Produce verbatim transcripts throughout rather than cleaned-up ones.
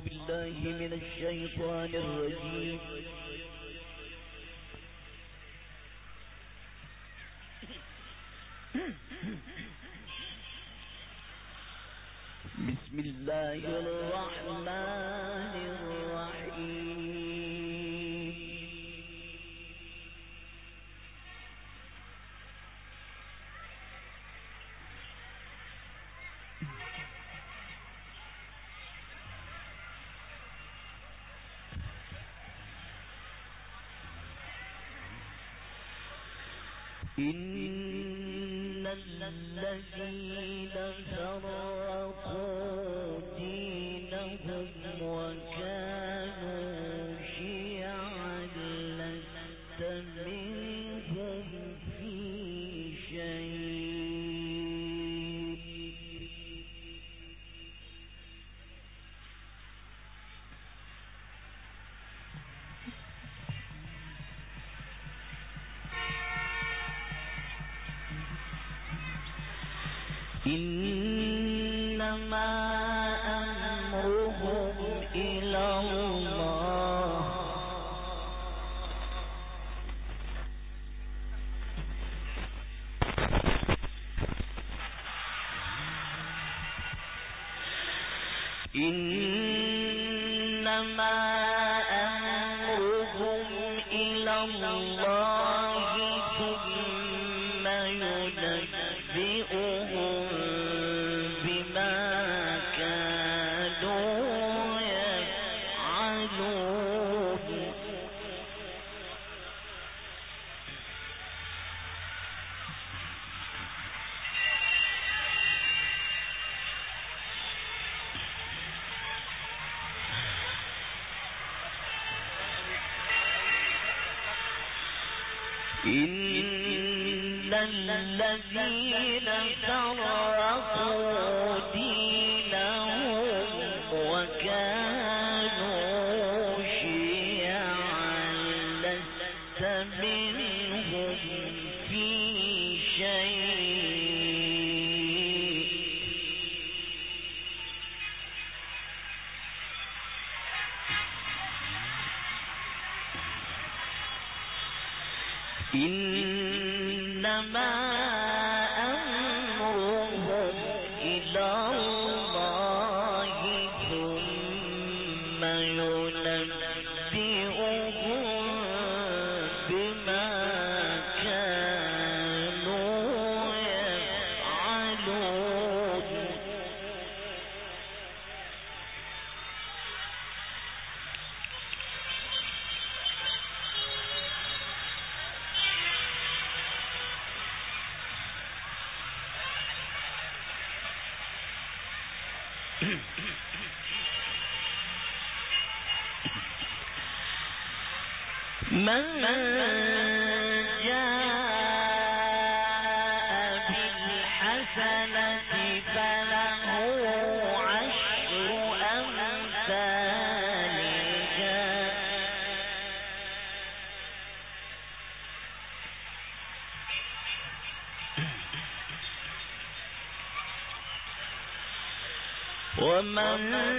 بالله من الشيطان الرجيم. بسم الله الرحمن الرحيم. إن الذين فرقوا دينهم وكانوا شيعا لست منهم في شيء. إنما أمرهم إلى الله إنما أمرهم إلى الله ثم ينبئهم بما كانوا يفعلون. إن الذين فرقوا دينهم وكانوا شيعا لست منهم في شيء. إنما أمرهم إلى الله ثم ينبئهم بما كانوا يفعلون. من جاء بالحسنة فله عشر أمثالها ومن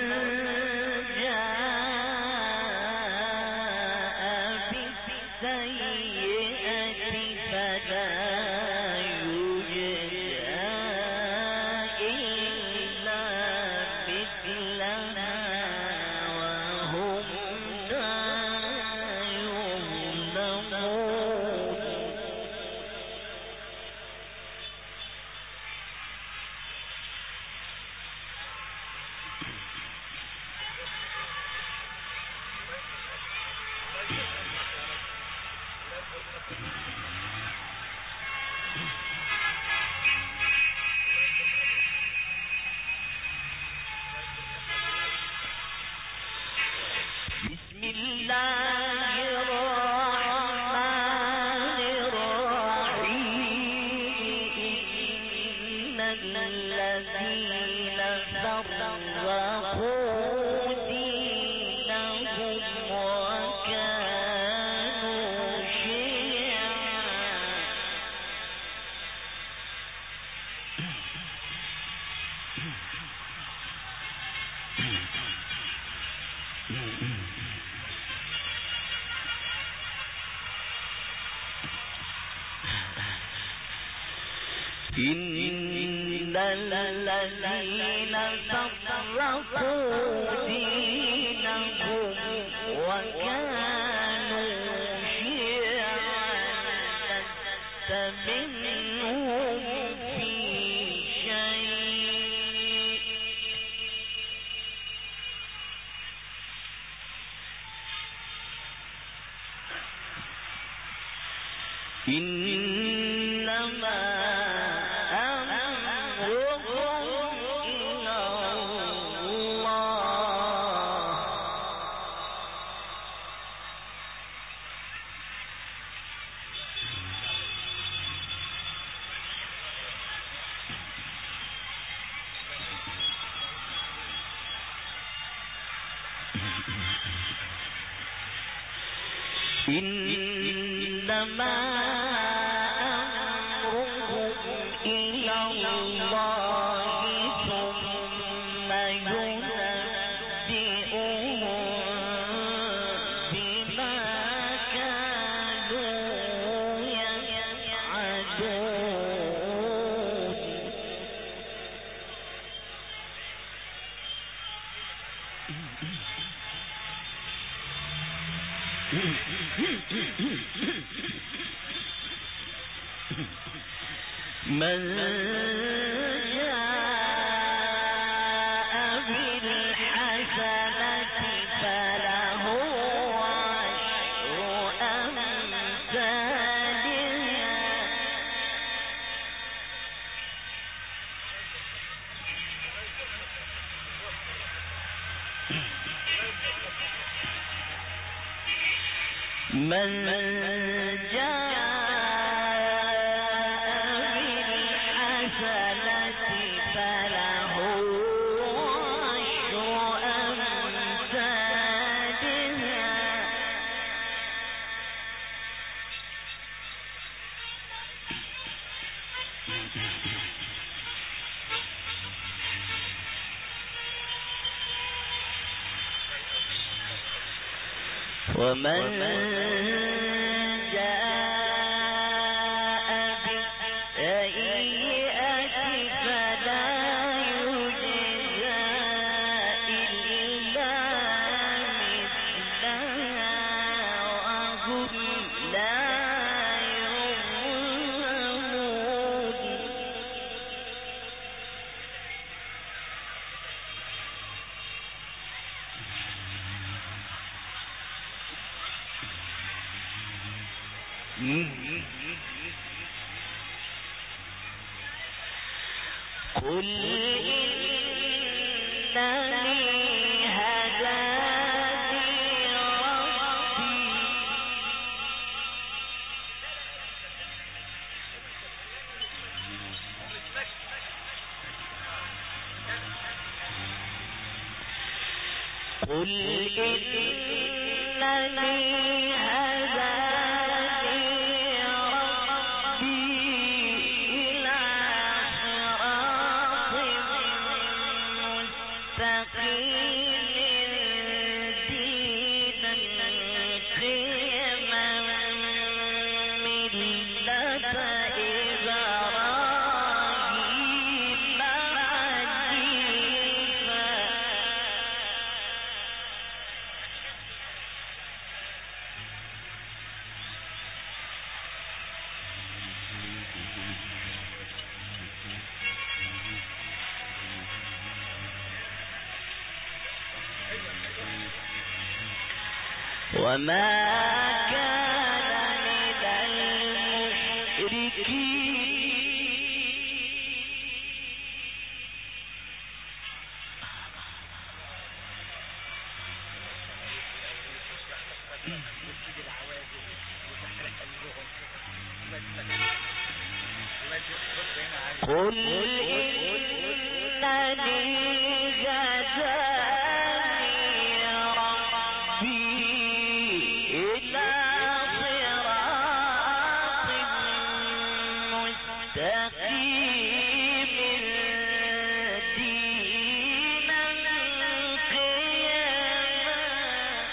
جاء بالسيئة فلا يجزى إلا مثلها وهم لا يظلمون. بسم الله الرحمن الرحيم. إن الذين فرقوا دينهم وكانوا شيعا إن الذين فرقوا دينهم وكانوا شيعا لست منهم في شيء إنما إنما أمرهم إلى الله ثم ينبئهم بما كانوا يفعلون من جاء بالحسنة فله عشر أمثالها من جاء بالحسنة فله عشر أمثالها ومن جاء بالسيئة فلا يجزى إلا مثلها وهم لا يظلمون قل إنني هداني ربي قل إنني هداني ربي إلى صراط مستقيم دينا قيما ملة إبراهيم حنيفا وما كان من المشركين قل إنني هداني ربي إلى صراط مستقيم دينا قيما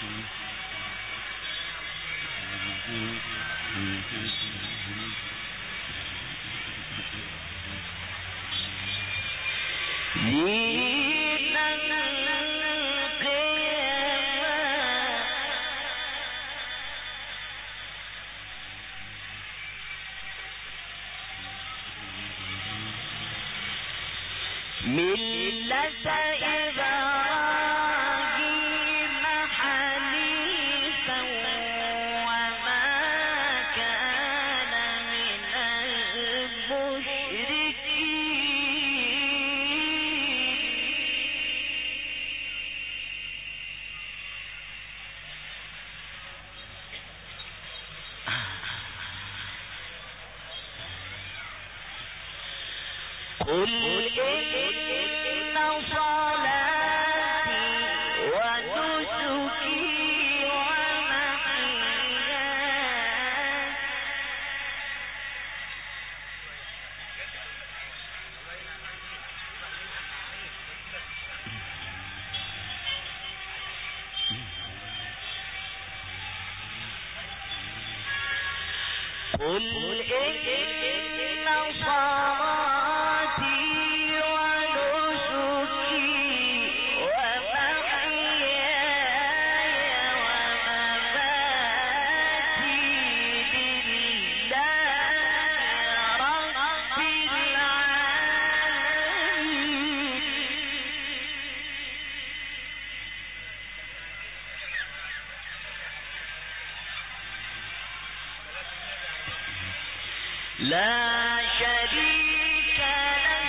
لا شريك له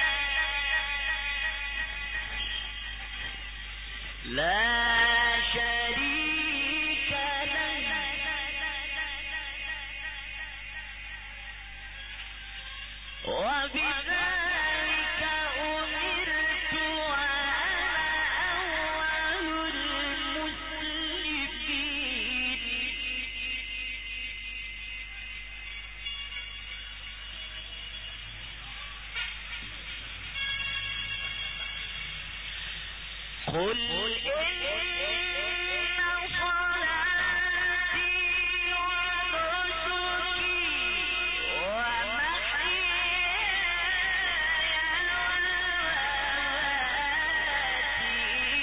لا شريك له وبذلك أمرت وأنا أول المسلمين. قل إن صلاتي ونسكي ومحياي ومماتي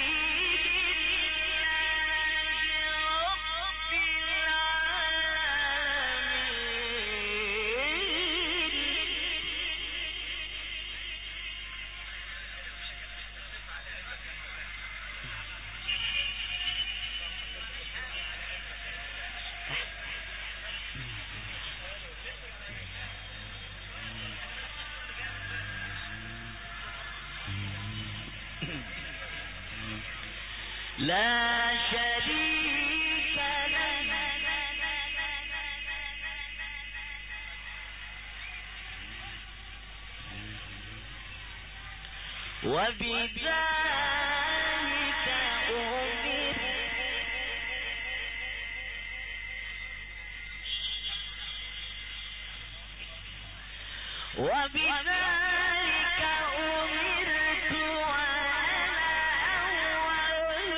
لله رب لا شريك له وبذلك أمرت وبذلك أمرت وأنا أول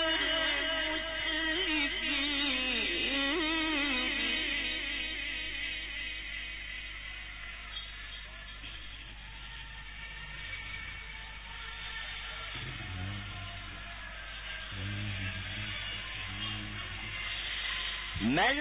المسلمين. من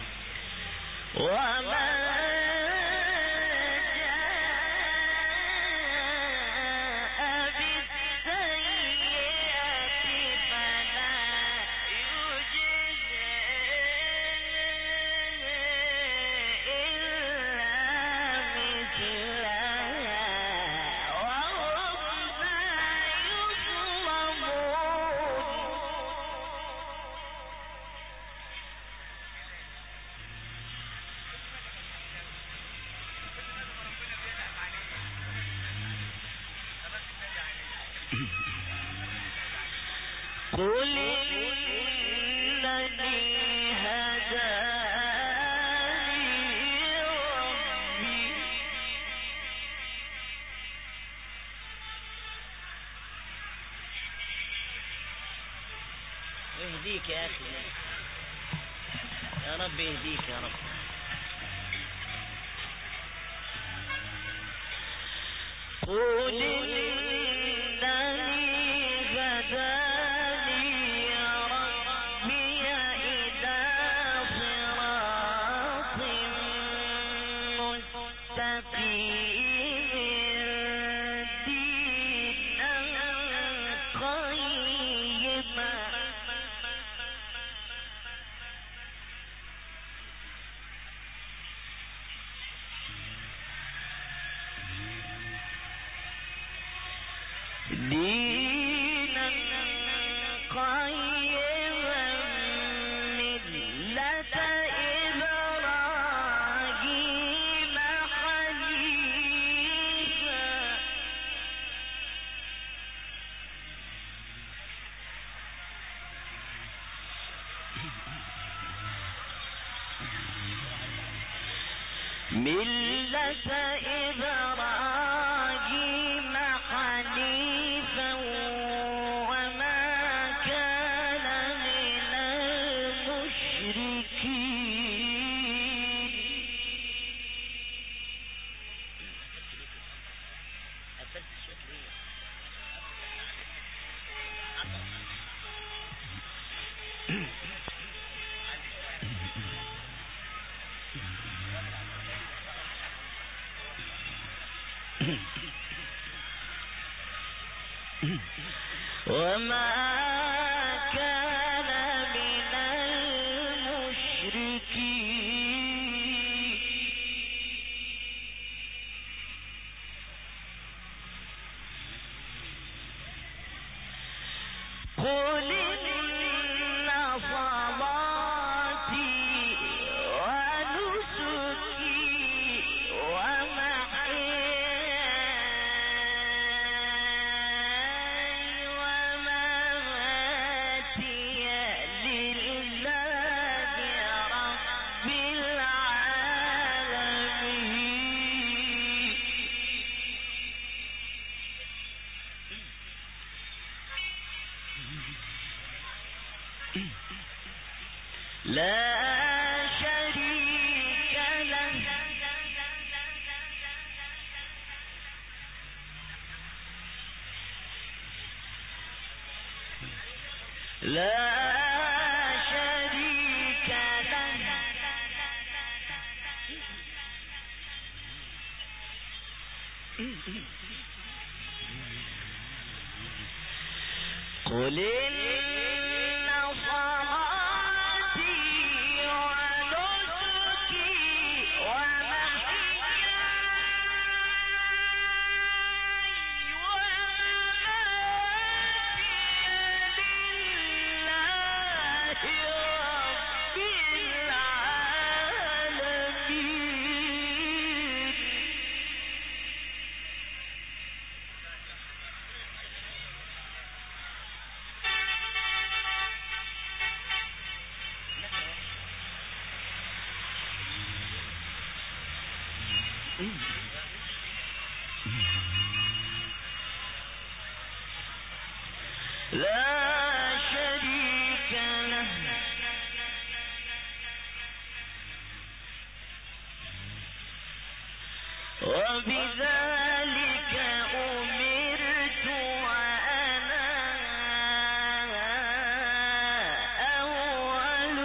وما جاء قل إنني هداني ربي يهديك يا أخي، يا رب يهديك يا رب. قل إنني هداني ربي إلى صراط مستقيم دينا قيما دينا قيما ملة إبراهيم حنيفا ملة إبراهيم حنيفا وما كان من المشركين. وما كان من المشركين. قل إن صلاتي ونسكي ومحياي ومماتي لله رب العالمين. لا شريك له لا شريك له قل إن صلاتي ونسكي ومحياي ومماتي لله رب العالمين. لا شريك له وبذلك أمرت وأنا أول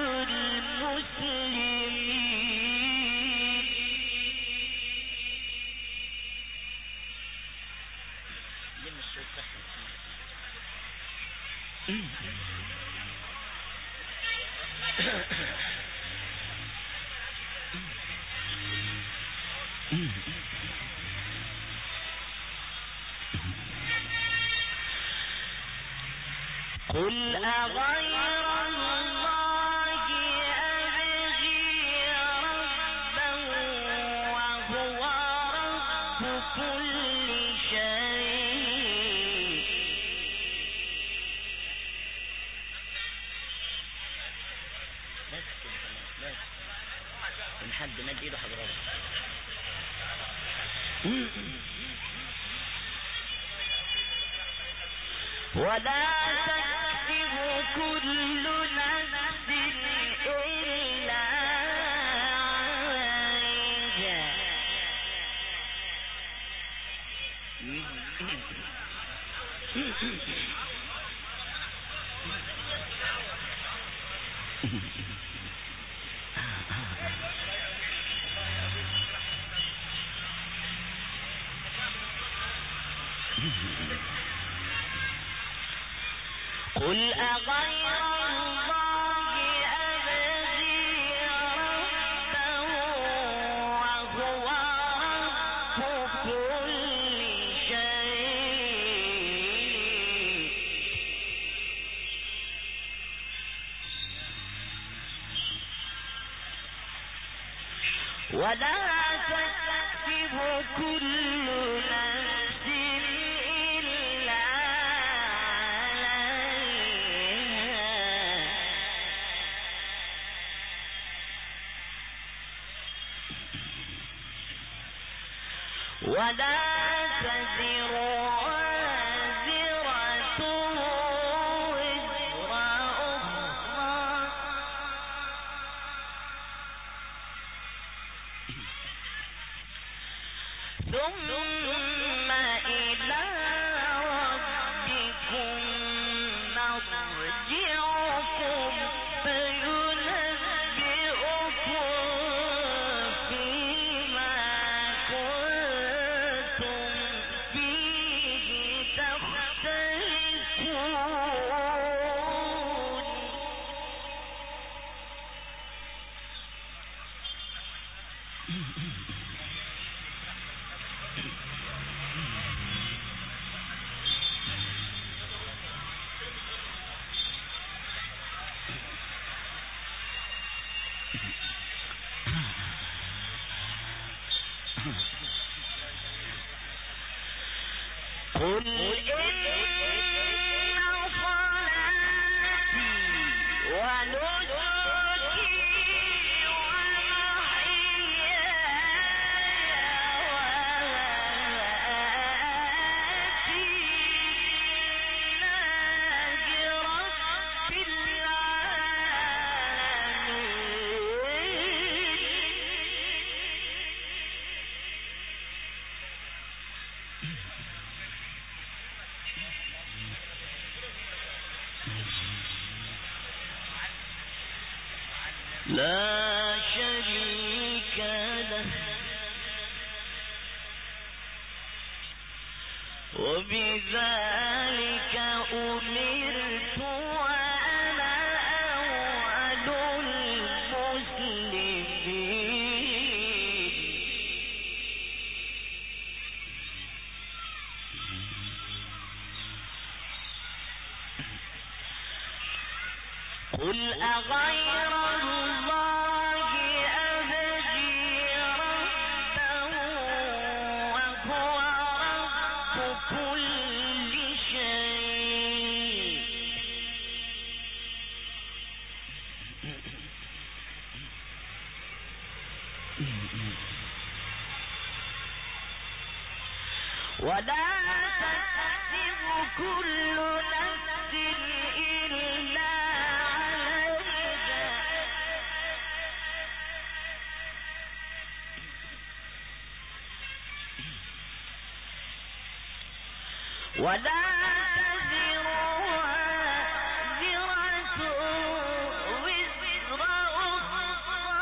المسلمين. لم الصوت تحت قل أغير الله أبغي ربا وهو رب كل شيء ولا تكسب كل نفس إلا عليها قل أغير الله أبغي ربا وهو رب كل شيء ولا تكسب كل نفس إلا ولا تزر وازرة وزر أخرى ثم إلى ربكم مرجعكم فينبئكم فيما كنتم فيه تختلفون قل إن صلاتي ونسكي ومحياي ومماتي لله رب العالمين لا شريك له وبذلك أمرت وأنا أول المسلمين قل أغير الله أبغي ربا وهو رب كل شيء ولا تكسب كل نفس إلا عليها ولا تزر وازرة وزر أخرى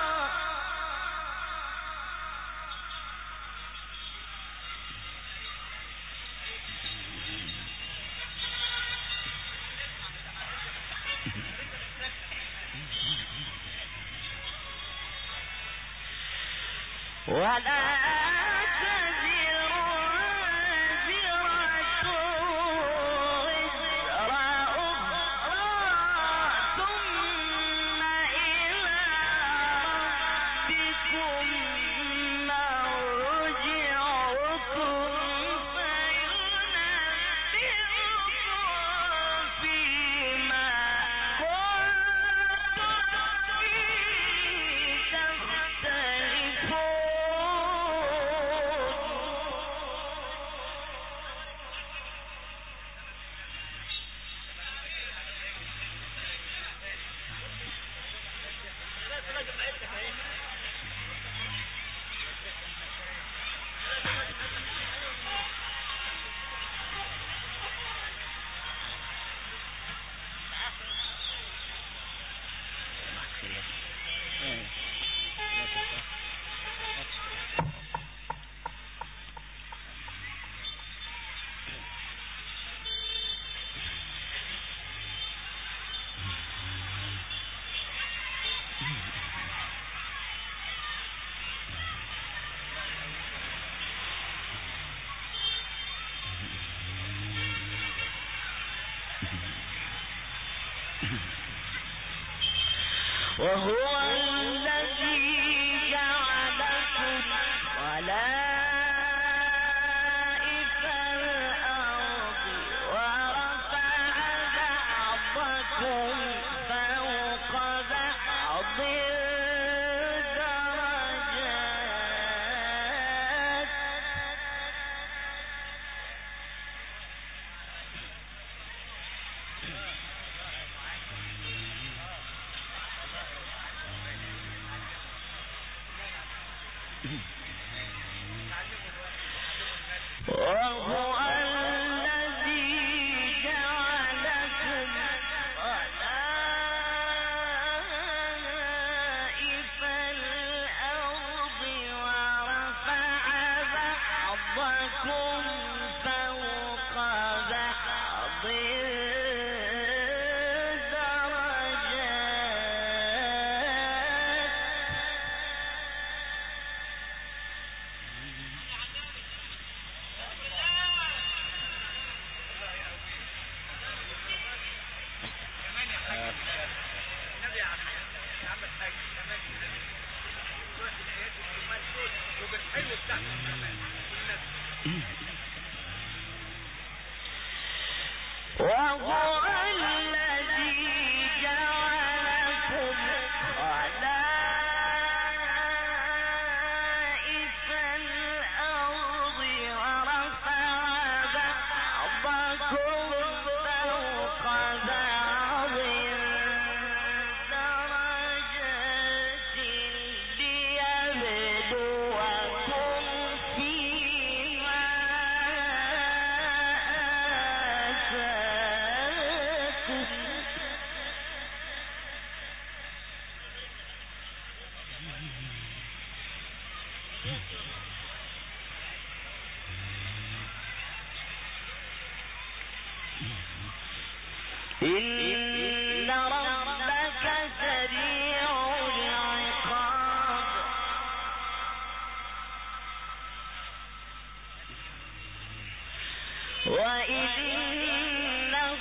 ولا تزر وازرة وزر أخرى ثم إلى ربكم مرجعكم فينبئكم فيما كنتم فيه تختلفون إن ربك سريع العقاب وإنه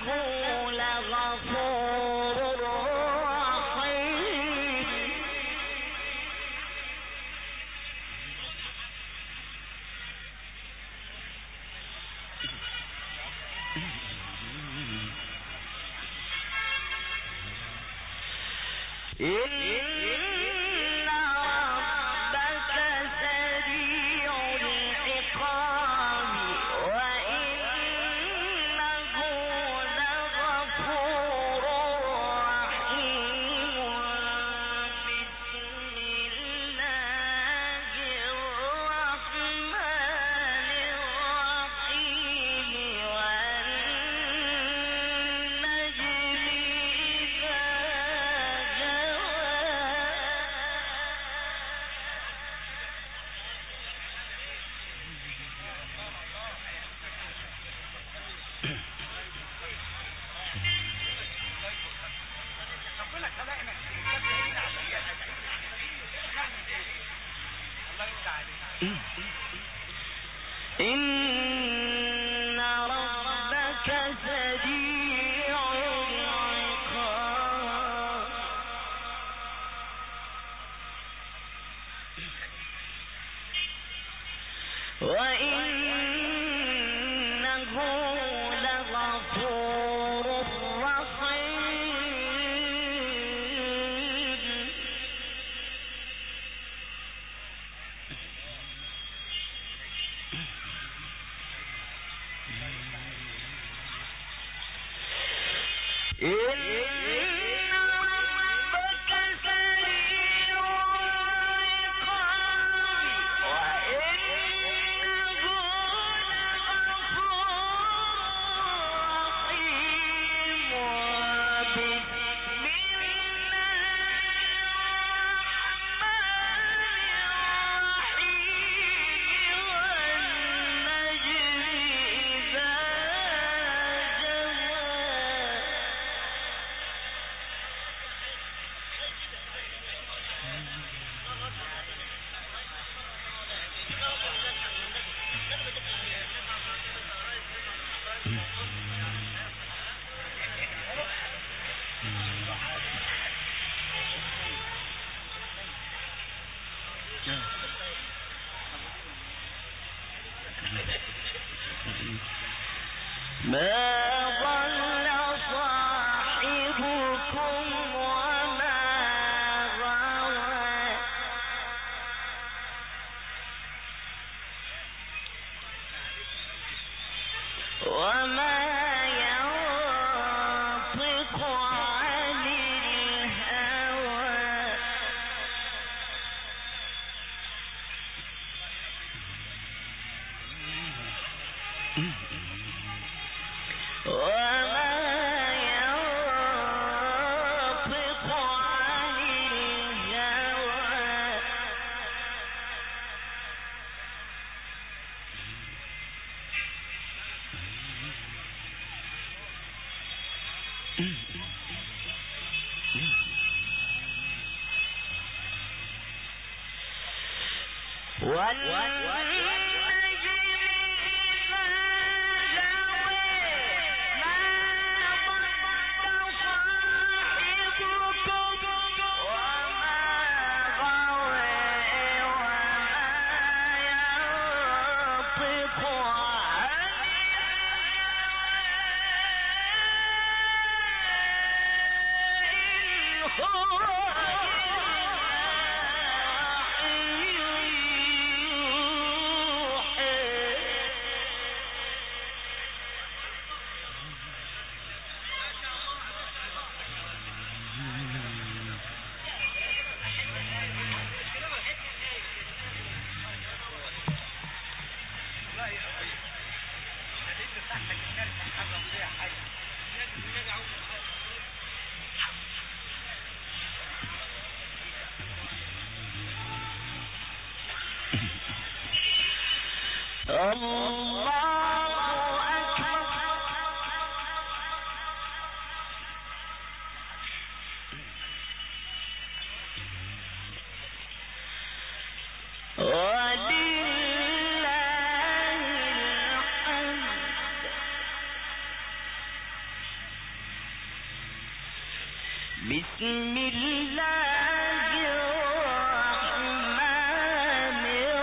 لغفور رحيم. إن ربك سريع العقاب وإنه لغفور رحيم. بسم الله الرحمن الرحيم. والنجم إذا هوى بسم الله الرحمن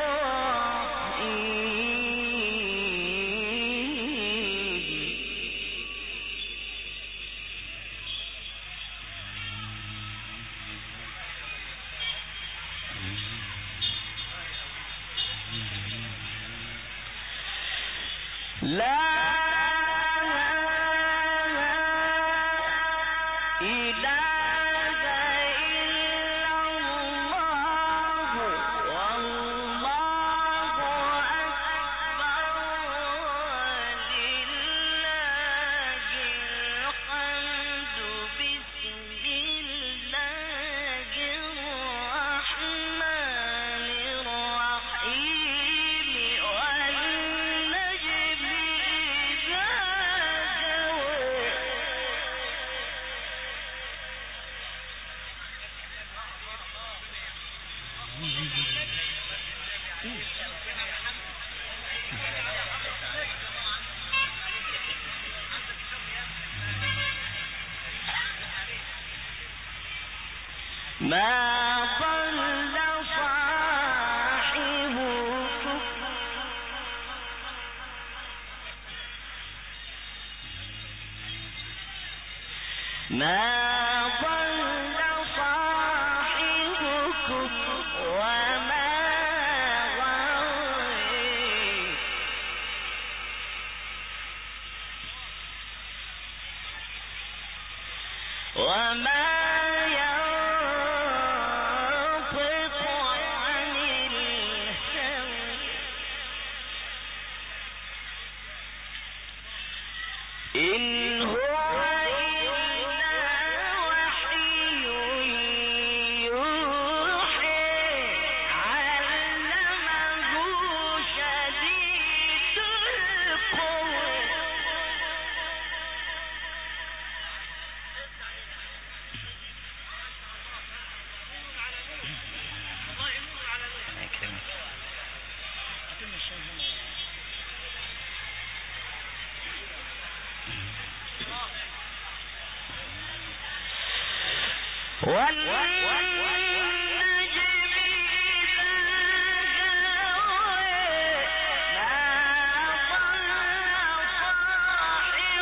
الرحيم لا ما ضل صاحبكم ما ضل صاحبكم وما غوى وما إن هو إلا وحي يوحى علمه شديد القوى والنجم إذا هوى ما ضل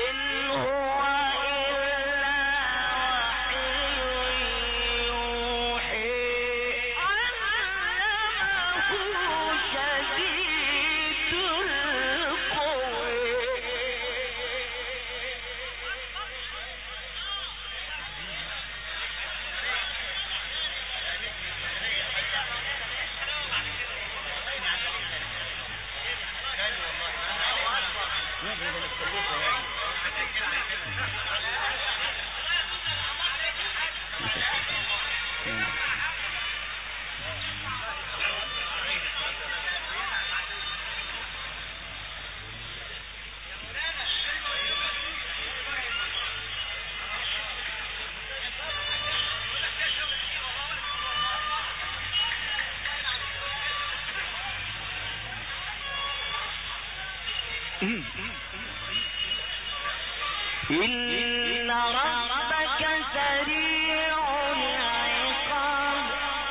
إن ربك سريع العقاب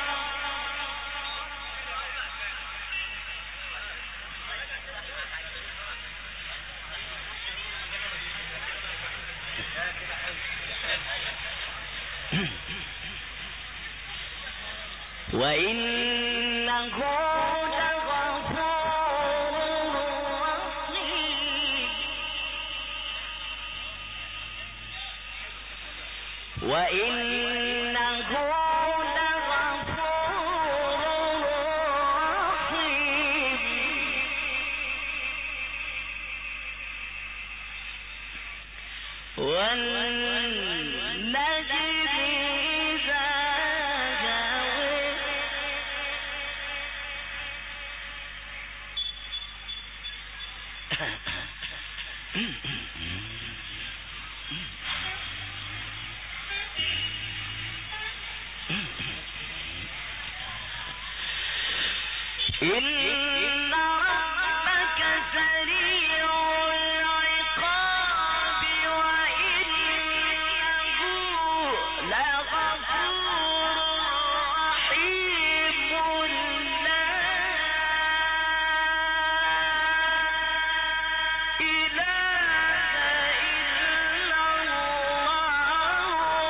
وإنه وإنه لغفور رحيم والنجم إذا هوى إن ربك سريع العقاب وإنه لغفور رحيم لا إله إلا الله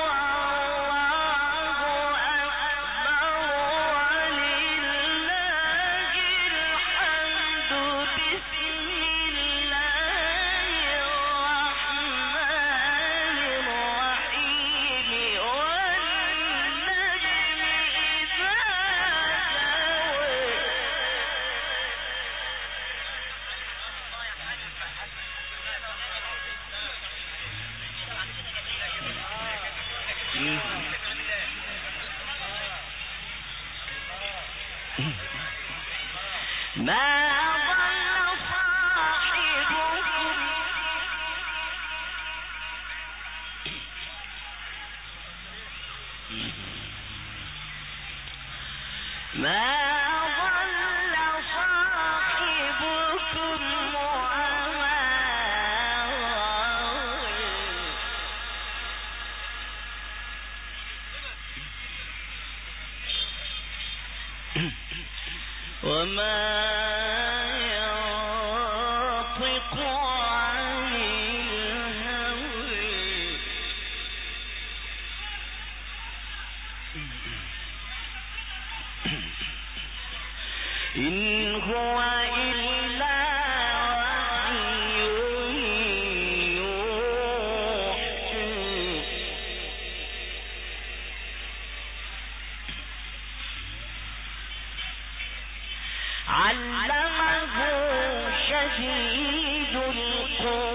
ما ضل صاحبكم ما ضل صاحبكم وما وما ينطق عن الهوى إن هو إلا وحي يوحى علمه شديد القوى